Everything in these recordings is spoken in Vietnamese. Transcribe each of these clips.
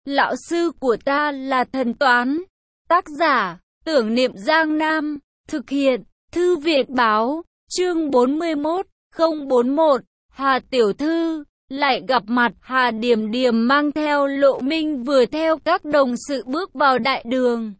Lão sư của ta là thần toán. Tác giả, Tưởng Niệm Giang Nam. Thực hiện, Thư viện báo, chương 41, 041. Hà tiểu thư, lại gặp mặt. Hà Điềm Điềm mang theo Lộ Minh vừa theo các đồng sự bước vào đại đường.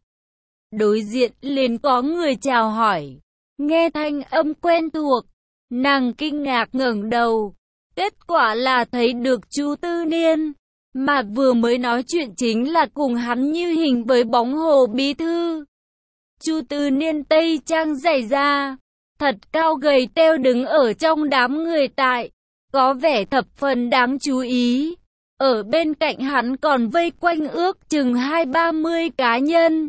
Đối diện liền có người chào hỏi. Nghe thanh âm quen thuộc, nàng kinh ngạc ngẩng đầu. Kết quả là thấy được Chu Tư Niên, mà vừa mới nói chuyện chính là cùng hắn như hình với bóng Hồ bí thư. Chu Tư Niên tây trang dày da, thật cao gầy teo đứng ở trong đám người tại, có vẻ thập phần đáng chú ý. Ở bên cạnh hắn còn vây quanh ước chừng 20-30 cá nhân.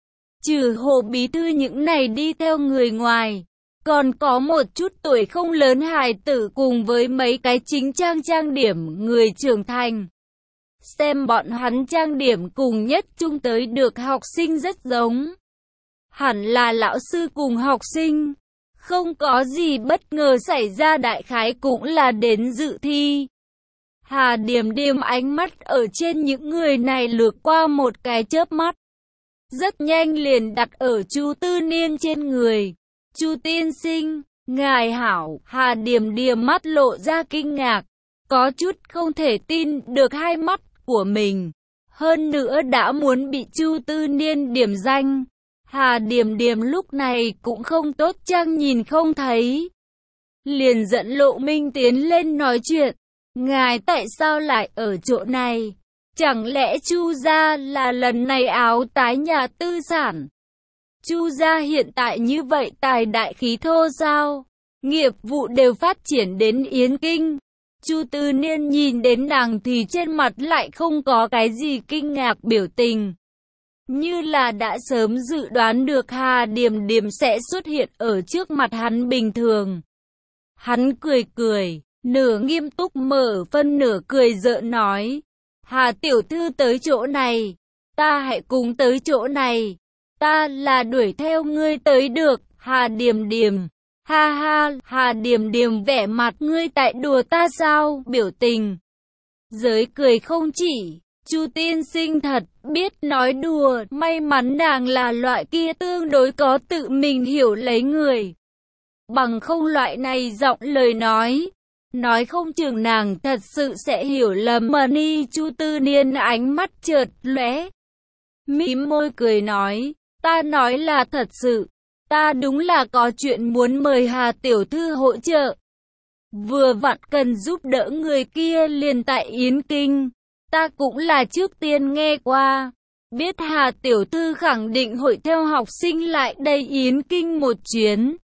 Trừ Hồ bí thư những này đi theo người ngoài, còn có một chút tuổi không lớn hài tử cùng với mấy cái chính trang điểm người trưởng thành. Xem bọn hắn trang điểm cùng nhất chung tới được học sinh rất giống. Hẳn là lão sư cùng học sinh. Không có gì bất ngờ xảy ra, đại khái cũng là đến dự thi. Hà Điềm Điềm ánh mắt ở trên những người này lướt qua một cái chớp mắt. Rất nhanh liền đặt ở Chu Tư Niên trên người. Chu tiên sinh, ngài hảo. Hà Điềm Điềm mắt lộ ra kinh ngạc, có chút không thể tin được hai mắt của mình. Hơn nữa đã muốn bị Chu Tư Niên điểm danh. Hà Điềm Điềm lúc này cũng không tốt chăng nhìn không thấy. Liền dẫn Lộ Minh tiến lên nói chuyện. Ngài tại sao lại ở chỗ này? Chẳng lẽ Chu gia là lần này áo tái nhà tư sản? Chu gia hiện tại như vậy tài đại khí thô sao? Nghiệp vụ đều phát triển đến Yến Kinh. Chu Tư Niên nhìn đến nàng thì trên mặt lại không có cái gì kinh ngạc biểu tình. Như là đã sớm dự đoán được Hà Điềm Điềm sẽ xuất hiện ở trước mặt hắn bình thường. Hắn cười cười, nửa nghiêm túc mở phân nửa cười giỡn nói. Hà tiểu thư tới chỗ này, ta hãy cùng tới chỗ này. Ta là đuổi theo ngươi tới được, Hà Điềm Điềm. Ha ha, Hà Điềm Điềm vẻ mặt ngươi tại đùa ta sao? Biểu tình giới cười không chỉ. Chu tiên sinh thật biết nói đùa, may mắn nàng là loại kia tương đối có tự mình hiểu lấy người. Bằng không loại này giọng lời nói không chừng nàng thật sự sẽ hiểu lầm mà ni. Chu Tư Niên ánh mắt chợt lóe, mím môi cười nói, ta nói là thật sự, ta đúng là có chuyện muốn mời Hà tiểu thư hỗ trợ. Vừa vặn cần giúp đỡ người kia liền tại Yến Kinh. Ta cũng là trước tiên nghe qua, biết Hà tiểu thư khẳng định hội theo học sinh lại đây Yến Kinh một chuyến,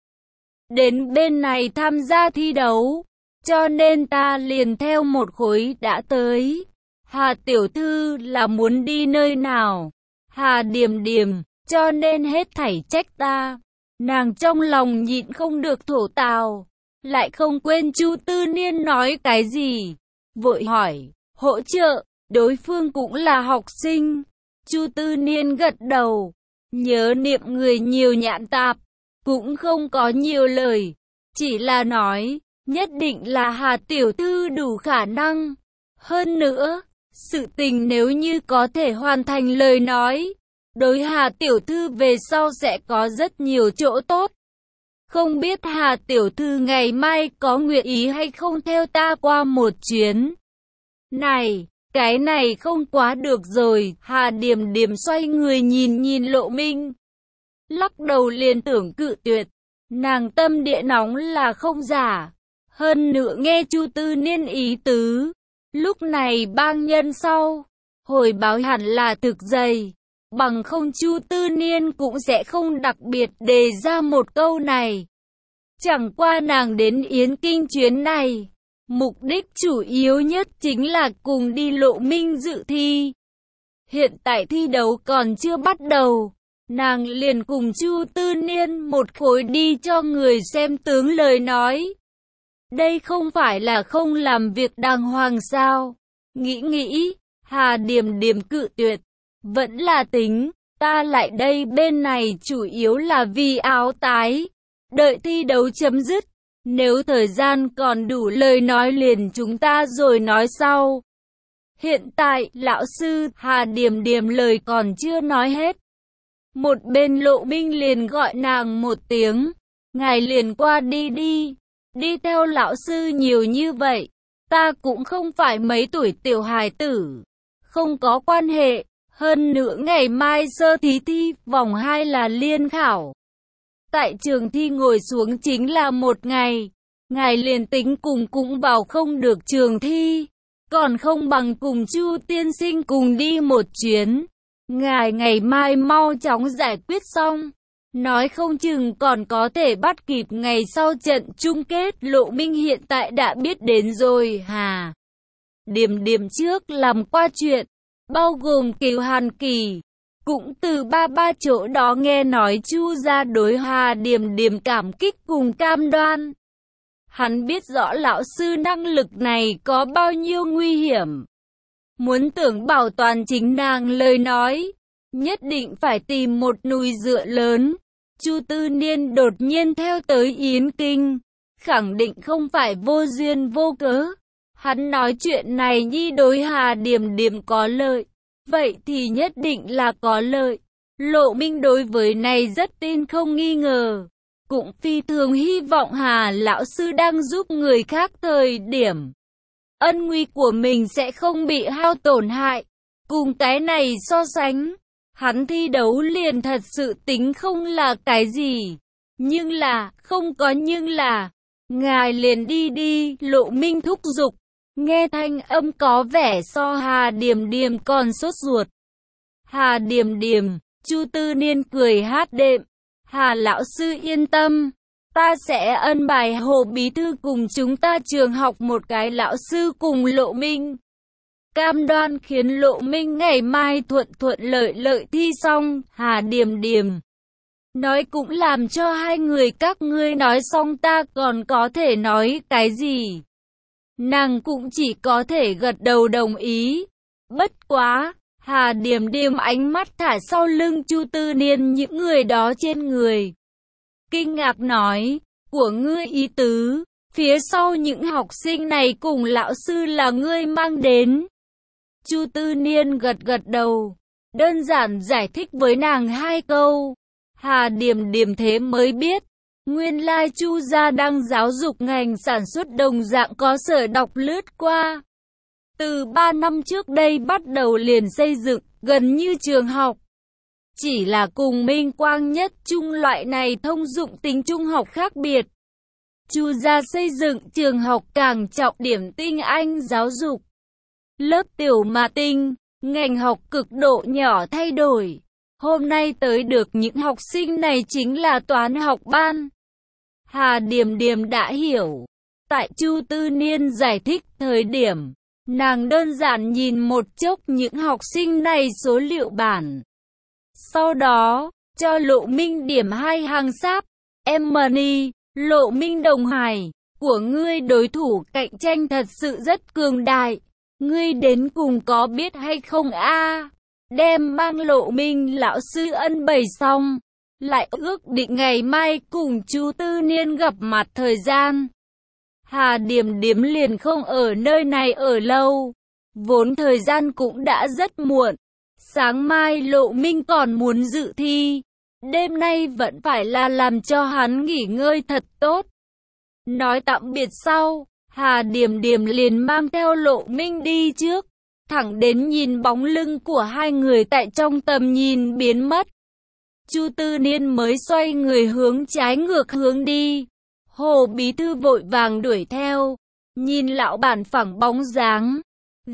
đến bên này tham gia thi đấu, cho nên ta liền theo một khối đã tới. Hà tiểu thư là muốn đi nơi nào? Hà Điềm Điềm, cho nên hết thảy trách ta. Nàng trong lòng nhịn không được thổ tào, lại không quên Chu Tư Niên nói cái gì, vội hỏi, hỗ trợ. Đối phương cũng là học sinh. Chu Tư Niên gật đầu, nhớ niệm người nhiều nhãn tạp, cũng không có nhiều lời, chỉ là nói, nhất định là Hà tiểu thư đủ khả năng. Hơn nữa, sự tình nếu như có thể hoàn thành lời nói, đối Hà tiểu thư về sau sẽ có rất nhiều chỗ tốt. Không biết Hà tiểu thư ngày mai có nguyện ý hay không theo ta qua một chuyến? Này! Cái này không quá được rồi. Hà Điềm Điềm xoay người nhìn Lộ Minh, lắc đầu liền tưởng cự tuyệt. Nàng tâm địa nóng là không giả. Hơn nữa nghe Chu Tư Niên ý tứ, lúc này bang nhân sau hồi báo hẳn là thực dày, bằng không Chu Tư Niên cũng sẽ không đặc biệt đề ra một câu này. Chẳng qua nàng đến Yến Kinh chuyến này, mục đích chủ yếu nhất chính là cùng đi Lộ Minh dự thi. Hiện tại thi đấu còn chưa bắt đầu, nàng liền cùng Chu Tư Niên một khối đi cho người xem tướng lời nói. Đây không phải là không làm việc đàng hoàng sao? Nghĩ, Hà Điềm Điềm cự tuyệt. Vẫn là tính, ta lại đây bên này chủ yếu là vì áo tái. Đợi thi đấu chấm dứt, nếu thời gian còn đủ lời nói liền chúng ta rồi nói sau. Hiện tại, lão sư, Hà Điềm Điềm lời còn chưa nói hết. Một bên Lộ Minh liền gọi nàng một tiếng. Ngài liền qua đi đi. Đi theo lão sư nhiều như vậy. Ta cũng không phải mấy tuổi tiểu hài tử. Không có quan hệ. Hơn nữa ngày mai sơ thi vòng 2 là liên khảo. Tại trường thi ngồi xuống chính là một ngày. Ngài liền tính cùng cũng vào không được trường thi. Còn không bằng cùng Chu tiên sinh cùng đi một chuyến. Ngài ngày mai mau chóng giải quyết xong. Nói không chừng còn có thể bắt kịp ngày sau trận chung kết. Lộ Minh hiện tại đã biết đến rồi. Hà Điềm Điềm trước làm qua chuyện, bao gồm Kiều Hàn Kỳ. Cũng từ ba chỗ đó nghe nói Chu gia đối Hà Điềm Điềm cảm kích cùng cam đoan. Hắn biết rõ lão sư năng lực này có bao nhiêu nguy hiểm. Muốn tưởng bảo toàn chính nàng lời nói, nhất định phải tìm một núi dựa lớn. Chu Tư Niên đột nhiên theo tới Yến Kinh, khẳng định không phải vô duyên vô cớ. Hắn nói chuyện này nhi đối Hà Điềm Điềm có lợi, vậy thì nhất định là có lợi. Lộ Minh đối với này rất tin không nghi ngờ, cũng phi thường hy vọng Hà lão sư đang giúp người khác thời điểm ân nguy của mình sẽ không bị hao tổn hại. Cùng cái này so sánh, hắn thi đấu liền thật sự tính không là cái gì. Nhưng là, không có nhưng là, ngài liền đi đi, Lộ Minh thúc giục. Nghe thanh âm có vẻ so Hà Điềm Điềm còn sốt ruột. Hà Điềm Điềm, Chu Tư Niên cười hát đệm. Hà lão sư yên tâm, ta sẽ ân bài Hồ bí thư cùng chúng ta trường học một cái lão sư cùng Lộ Minh. Cam đoan khiến Lộ Minh ngày mai thuận lợi thi xong. Hà Điềm Điềm nói cũng làm cho hai người các ngươi nói xong ta còn có thể nói cái gì. Nàng cũng chỉ có thể gật đầu đồng ý. Bất quá, Hà Điềm Điềm ánh mắt thả sau lưng Chu Tư Niên những người đó trên người. Kinh ngạc nói, của ngươi ý tứ, phía sau những học sinh này cùng lão sư là ngươi mang đến. Chu Tư Niên gật đầu, đơn giản giải thích với nàng hai câu. Hà Điềm Điềm thế mới biết, nguyên lai Chu gia đang giáo dục ngành sản xuất đồng dạng có sở đọc lướt qua. Từ 3 năm trước đây bắt đầu liền xây dựng, gần như trường học. Chỉ là cùng Minh Quang Nhất Trung loại này thông dụng tính trung học khác biệt. Chu gia xây dựng trường học càng trọng điểm tinh anh giáo dục. Lớp tiểu mà tinh, ngành học cực độ nhỏ thay đổi. Hôm nay tới được những học sinh này chính là toán học ban. Hà Điềm Điềm đã hiểu. Tại Chu Tư Niên giải thích thời điểm, nàng đơn giản nhìn một chốc những học sinh này số liệu bản. Sau đó, cho Lộ Minh điểm 2 hàng sáp. Emily, Lộ Minh đồng hải, của ngươi đối thủ cạnh tranh thật sự rất cường đại. Ngươi đến cùng có biết hay không a? Đem mang Lộ Minh lão sư ân bày xong, lại ước định ngày mai cùng Chu Tư Niên gặp mặt thời gian. Hà Điềm Điềm liền không ở nơi này ở lâu, vốn thời gian cũng đã rất muộn. Sáng mai Lộ Minh còn muốn dự thi, đêm nay vẫn phải là làm cho hắn nghỉ ngơi thật tốt. Nói tạm biệt sau, Hà Điềm Điềm liền mang theo Lộ Minh đi trước, thẳng đến nhìn bóng lưng của hai người tại trong tầm nhìn biến mất. Chu Tư Niên mới xoay người hướng trái ngược hướng đi. Hồ bí thư vội vàng đuổi theo, nhìn lão bản phẳng bóng dáng,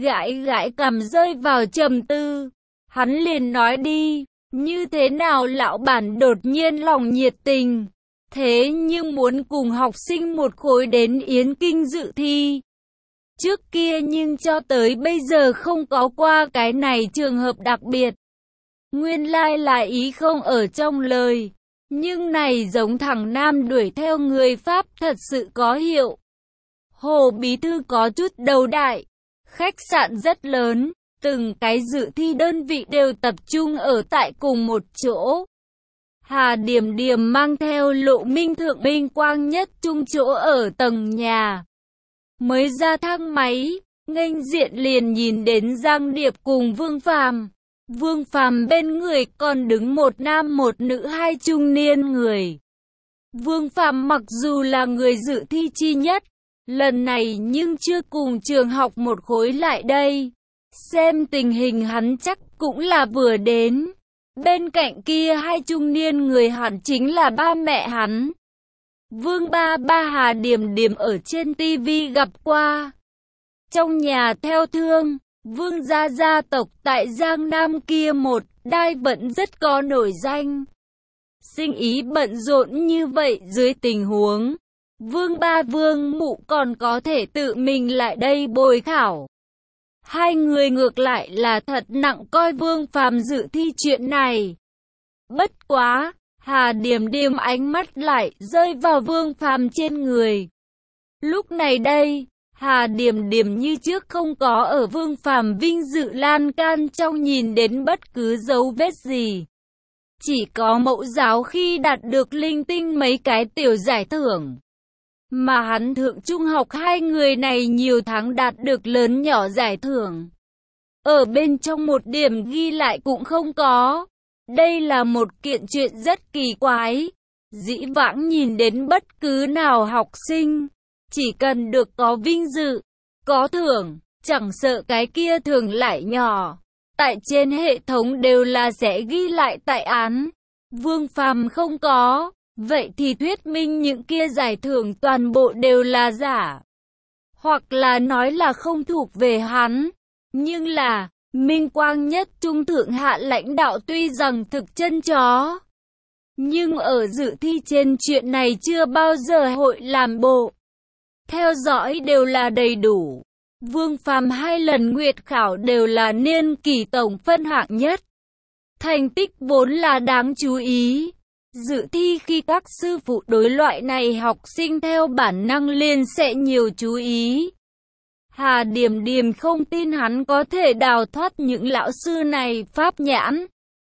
gãi cằm rơi vào trầm tư. Hắn liền nói đi, như thế nào lão bản đột nhiên lòng nhiệt tình, thế nhưng muốn cùng học sinh một khối đến Yến Kinh dự thi. Trước kia nhưng cho tới bây giờ không có qua cái này trường hợp đặc biệt. Nguyên lai là ý không ở trong lời, nhưng này giống thằng Nam đuổi theo người Pháp thật sự có hiệu. Hồ bí thư có chút đầu đại, khách sạn rất lớn, từng cái dự thi đơn vị đều tập trung ở tại cùng một chỗ. Hà Điềm Điềm mang theo Lộ Minh thượng Minh Quang Nhất Trung chỗ ở tầng nhà. Mới ra thang máy, nghênh diện liền nhìn đến Giang Điệp cùng Vương Phàm. Vương Phàm bên người còn đứng một nam một nữ hai trung niên người. Vương Phàm mặc dù là người dự thi chi nhất, lần này nhưng chưa cùng trường học một khối lại đây. Xem tình hình hắn chắc cũng là vừa đến. Bên cạnh kia hai trung niên người hẳn chính là ba mẹ hắn. Vương Ba Ba Hà Điềm Điềm ở trên tivi gặp qua. Trong nhà theo thương, Vương gia tộc tại Giang Nam kia một đai vẫn rất có nổi danh. Sinh ý bận rộn như vậy dưới tình huống, Vương Ba Vương Mụ còn có thể tự mình lại đây bồi khảo. Hai người ngược lại là thật nặng coi Vương Phàm dự thi chuyện này. Bất quá, Hà Điềm Điềm ánh mắt lại rơi vào Vương Phàm trên người. Lúc này đây, Hà Điềm Điềm như trước không có ở Vương Phàm vinh dự lan can trong nhìn đến bất cứ dấu vết gì. Chỉ có mẫu giáo khi đạt được linh tinh mấy cái tiểu giải thưởng. Mà hắn thượng trung học hai người này nhiều tháng đạt được lớn nhỏ giải thưởng. Ở bên trong một điểm ghi lại cũng không có. Đây là một kiện chuyện rất kỳ quái. Dĩ vãng nhìn đến bất cứ nào học sinh, chỉ cần được có vinh dự, có thưởng, chẳng sợ cái kia thưởng lại nhỏ. Tại trên hệ thống đều là sẽ ghi lại tại án. Vương Phàm không có, vậy thì thuyết minh những kia giải thưởng toàn bộ đều là giả. Hoặc là nói là không thuộc về hắn. Nhưng là, minh quang nhất trung thượng hạ lãnh đạo tuy rằng thực chân chó. Nhưng ở dự thi trên chuyện này chưa bao giờ hội làm bộ. Theo dõi đều là đầy đủ. Vương Phàm 2 lần nguyệt khảo đều là niên kỳ tổng phân hạng nhất. Thành tích vốn là đáng chú ý. Dự thi khi các sư phụ đối loại này học sinh theo bản năng liền sẽ nhiều chú ý. Hà Điềm Điềm không tin hắn có thể đào thoát những lão sư này pháp nhãn.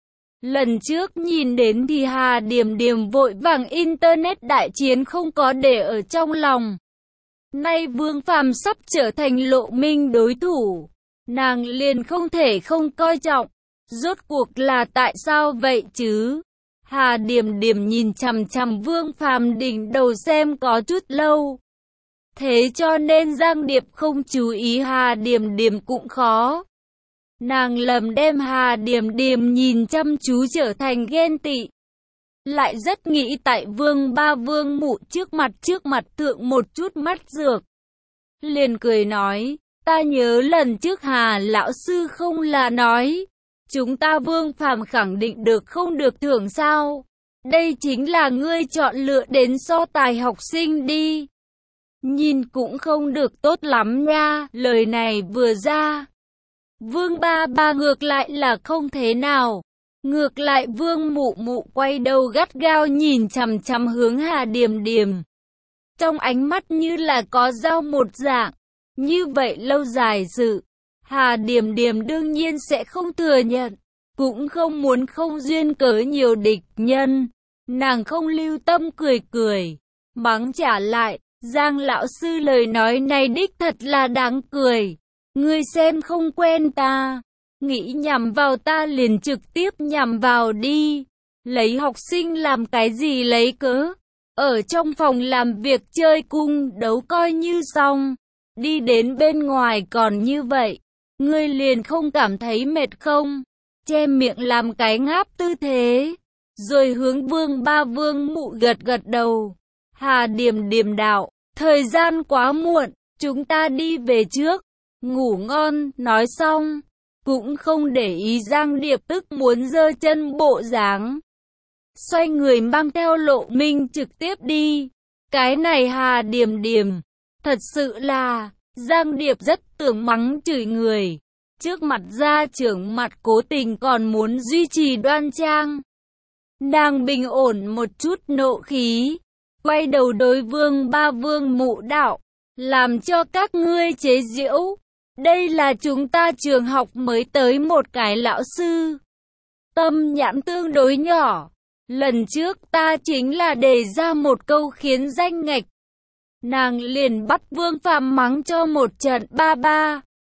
Lần trước nhìn đến thì Hà Điềm Điềm vội vàng internet đại chiến không có để ở trong lòng. Nay Vương Phàm sắp trở thành Lộ Minh đối thủ, nàng liền không thể không coi trọng. Rốt cuộc là tại sao vậy chứ? Hà Điềm Điềm nhìn chằm chằm Vương Phàm đỉnh đầu xem có chút lâu. Thế cho nên Giang Điệp không chú ý Hà Điềm Điềm cũng khó. Nàng lầm đem Hà Điềm Điềm nhìn chăm chú trở thành ghen tị. Lại rất nghĩ tại Vương Ba Vương Mụ trước mặt thượng một chút mắt dược. Liền cười nói, ta nhớ lần trước Hà lão sư không là nói, chúng ta Vương Phàm khẳng định được không được thưởng sao? Đây chính là ngươi chọn lựa đến so tài học sinh đi. Nhìn cũng không được tốt lắm nha, lời này vừa ra. Vương Ba Ba ngược lại là không thế nào. Ngược lại Vương Mụ Mụ quay đầu gắt gao nhìn chằm chằm hướng Hà Điềm Điềm. Trong ánh mắt như là có dao một dạng. Như vậy lâu dài sự, Hà Điềm Điềm đương nhiên sẽ không thừa nhận. Cũng không muốn không duyên cớ nhiều địch nhân. Nàng không lưu tâm cười cười. Mắng trả lại, Giang lão sư lời nói này đích thật là đáng cười. Ngươi xem không quen ta. Nghĩ nhằm vào ta liền trực tiếp nhằm vào đi. Lấy học sinh làm cái gì lấy cớ. Ở trong phòng làm việc chơi cung đấu coi như xong. Đi đến bên ngoài còn như vậy. Ngươi liền không cảm thấy mệt không? Che miệng làm cái ngáp tư thế. Rồi hướng Vương Ba Vương Mụ gật gật đầu. Hà Điềm Điềm đạo, thời gian quá muộn, chúng ta đi về trước. Ngủ ngon, nói xong. Cũng không để ý Giang Điệp tức muốn giơ chân bộ dáng. Xoay người mang theo Lộ Minh trực tiếp đi. Cái này Hà Điềm Điềm. Thật sự là, Giang Điệp rất tưởng mắng chửi người. Trước mặt gia trưởng mặt cố tình còn muốn duy trì đoan trang. Nàng bình ổn một chút nộ khí. Quay đầu đối Vương Ba Vương Mụ đạo. Làm cho các ngươi chế giễu. Đây là chúng ta trường học mới tới một cái lão sư. Tâm nhãn tương đối nhỏ. Lần trước ta chính là đề ra một câu khiến danh ngạch. Nàng liền bắt Vương Phàm mắng cho một trận ba ba.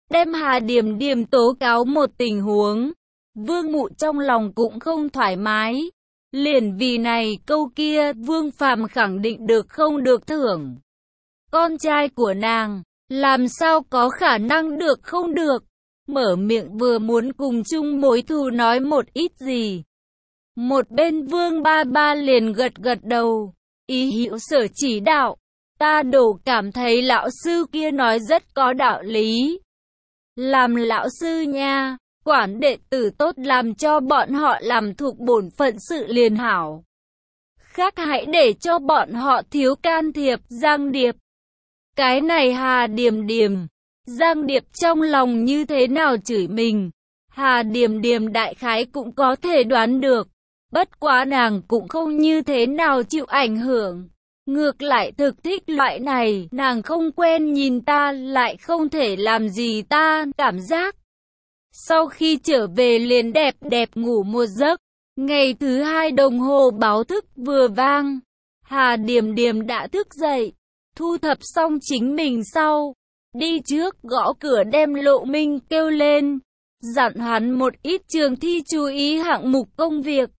đem Hà Điềm Điềm tố cáo một tình huống. Vương Mụ trong lòng cũng không thoải mái. Liền vì này câu kia, Vương Phàm khẳng định được không được thưởng. Con trai của nàng, làm sao có khả năng được không được. Mở miệng vừa muốn cùng chung mối thù nói một ít gì. Một bên Vương Ba Ba liền gật gật đầu. Ý hữu sở chỉ đạo. Ta đổ cảm thấy lão sư kia nói rất có đạo lý. Làm lão sư nha, quản đệ tử tốt làm cho bọn họ làm thuộc bổn phận sự liền hảo. Khác hãy để cho bọn họ thiếu can thiệp. Giang Điệp. Cái này Hà Điềm Điềm. Giang Điệp trong lòng như thế nào chửi mình. Hà Điềm Điềm đại khái cũng có thể đoán được. Bất quá nàng cũng không như thế nào chịu ảnh hưởng. Ngược lại thực thích loại này, nàng không quen nhìn ta lại không thể làm gì ta, cảm giác. Sau khi trở về liền đẹp đẹp ngủ một giấc. Ngày thứ hai đồng hồ báo thức vừa vang. Hà Điềm Điềm đã thức dậy, thu thập xong chính mình sau. Đi trước gõ cửa đem Lộ Minh kêu lên. Dặn hắn một ít trường thi chú ý hạng mục công việc.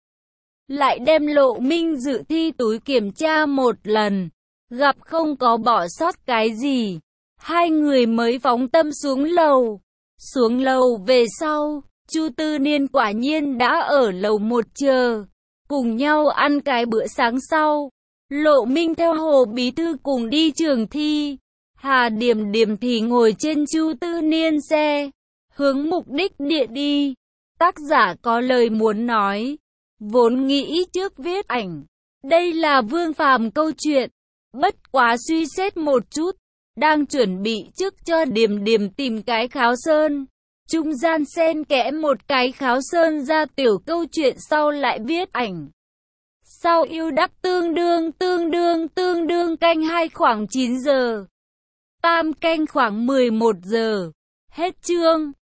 Lại đem Lộ Minh dự thi túi kiểm tra một lần. Gặp không có bỏ sót cái gì. Hai người mới phóng tâm xuống lầu. Xuống lầu về sau, Chu Tư Niên quả nhiên đã ở lầu một chờ. Cùng nhau ăn cái bữa sáng sau. Lộ Minh theo Hồ Bí Thư cùng đi trường thi. Hà Điềm Điềm thì ngồi trên Chu Tư Niên xe. Hướng mục đích địa đi. Tác giả có lời muốn nói. Vốn nghĩ trước viết ảnh. Đây là Vương Phàm câu chuyện. Bất quá suy xét một chút. Đang chuẩn bị trước cho Điềm Điềm tìm cái kháo sơn. Trung gian xen kẽ một cái kháo sơn ra tiểu câu chuyện sau lại viết ảnh. Sau yêu đắp tương đương canh 2 khoảng 9 giờ. Tam canh khoảng 11 giờ. Hết chương.